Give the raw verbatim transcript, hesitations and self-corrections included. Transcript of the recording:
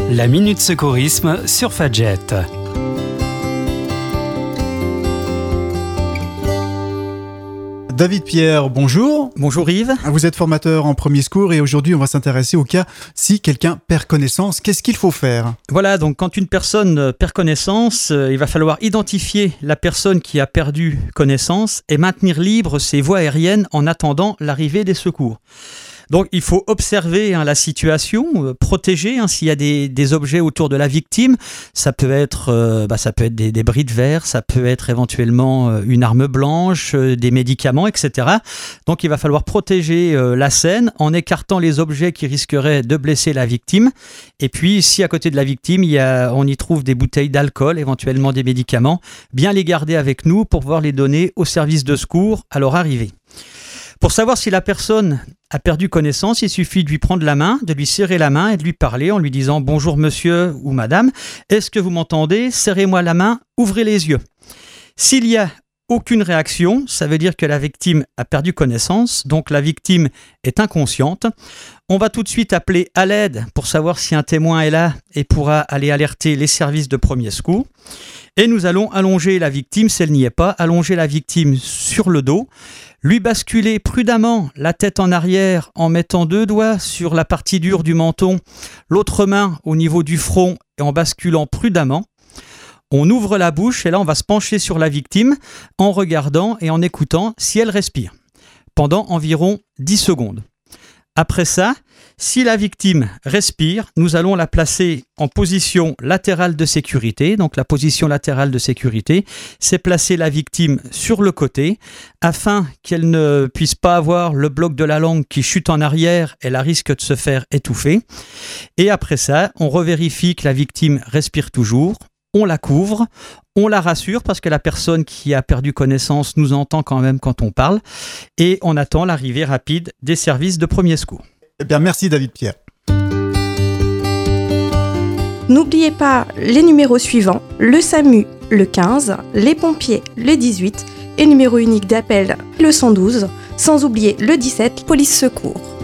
La Minute Secourisme sur Fadjet. David Pierre, bonjour. Bonjour Yves. Vous êtes formateur en premiers secours et aujourd'hui on va s'intéresser au cas si quelqu'un perd connaissance. Qu'est-ce qu'il faut faire ? Voilà, donc quand une personne perd connaissance, euh, il va falloir identifier la personne qui a perdu connaissance et maintenir libre ses voies aériennes en attendant l'arrivée des secours. Donc il faut observer hein, la situation, euh, protéger hein, s'il y a des, des objets autour de la victime. Ça peut être, euh, bah, ça peut être des, des bris de verre, ça peut être éventuellement euh, une arme blanche, euh, des médicaments, et cetera. Donc il va falloir protéger euh, la scène en écartant les objets qui risqueraient de blesser la victime. Et puis si à côté de la victime, il y a, on y trouve des bouteilles d'alcool, éventuellement des médicaments, bien les garder avec nous pour pouvoir les donner au service de secours à leur arrivée. Pour savoir si la personne a perdu connaissance, il suffit de lui prendre la main, de lui serrer la main et de lui parler en lui disant « Bonjour monsieur ou madame, est-ce que vous m'entendez ? Serrez-moi la main, ouvrez les yeux ». S'il y a aucune réaction, ça veut dire que la victime a perdu connaissance, donc la victime est inconsciente. On va tout de suite appeler à l'aide pour savoir si un témoin est là et pourra aller alerter les services de premier secours. Et nous allons allonger la victime, si elle n'y est pas, allonger la victime sur le dos, lui basculer prudemment la tête en arrière en mettant deux doigts sur la partie dure du menton, l'autre main au niveau du front et en basculant prudemment. On ouvre la bouche et là on va se pencher sur la victime en regardant et en écoutant si elle respire pendant environ dix secondes. Après ça, si la victime respire, nous allons la placer en position latérale de sécurité. Donc la position latérale de sécurité, c'est placer la victime sur le côté afin qu'elle ne puisse pas avoir le bloc de la langue qui chute en arrière et la risque de se faire étouffer. Et après ça, on revérifie que la victime respire toujours. On la couvre, on la rassure parce que la personne qui a perdu connaissance nous entend quand même quand on parle et on attend l'arrivée rapide des services de premier secours. Eh bien, merci David Pierre. N'oubliez pas les numéros suivants, le SAMU, le quinze, les pompiers, le dix-huit et numéro unique d'appel, le cent douze, sans oublier le dix-sept, police secours.